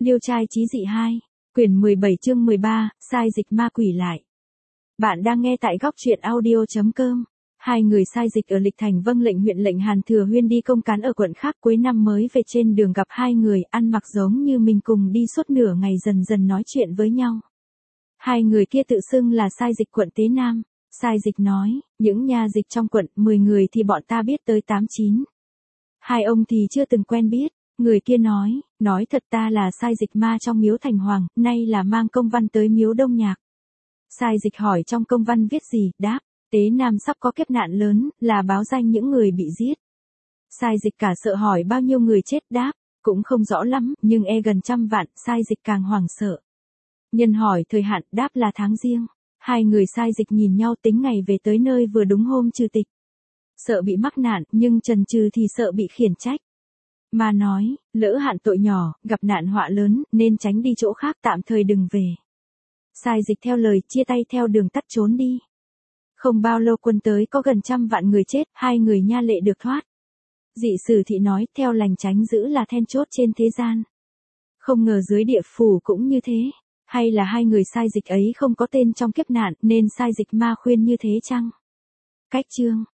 Liêu trai chí dị 2, quyển 17 chương 13, sai dịch ma quỷ lại. Bạn đang nghe tại góc truyện audio.com. Hai người sai dịch ở Lịch Thành vâng lệnh huyện lệnh Hàn Thừa Huyên đi công cán ở quận khác, cuối năm mới về trên đường gặp hai người ăn mặc giống như mình cùng đi suốt nửa ngày, dần dần nói chuyện với nhau. Hai người kia tự xưng là sai dịch quận Tế Nam. Sai dịch nói, những nha dịch trong quận 10 người thì bọn ta biết tới 8-9. Hai ông thì chưa từng quen biết. Người kia nói thật ta là sai dịch ma trong miếu Thành Hoàng, nay là mang công văn tới miếu Đông Nhạc. Sai dịch hỏi trong công văn viết gì, đáp, Tế Nam sắp có kiếp nạn lớn, là báo danh những người bị giết. Sai dịch cả sợ hỏi bao nhiêu người chết, đáp, cũng không rõ lắm, nhưng gần 100 vạn, sai dịch càng hoảng sợ. Nhân hỏi thời hạn, đáp là tháng Giêng. Hai người sai dịch nhìn nhau tính ngày về tới nơi vừa đúng hôm trừ tịch. Sợ bị mắc nạn, nhưng chần chừ thì sợ bị khiển trách. Mà nói, lỡ hạn tội nhỏ, gặp nạn họa lớn, nên tránh đi chỗ khác, tạm thời đừng về. Sai dịch theo lời, chia tay theo đường tắt trốn đi. Không bao lâu quân tới có gần 100 vạn người chết, hai người nha lệ được thoát. Dị sử thị nói, theo lành tránh giữ là then chốt trên thế gian. Không ngờ dưới địa phủ cũng như thế. Hay là hai người sai dịch ấy không có tên trong kiếp nạn, nên sai dịch ma khuyên như thế chăng? Cách chương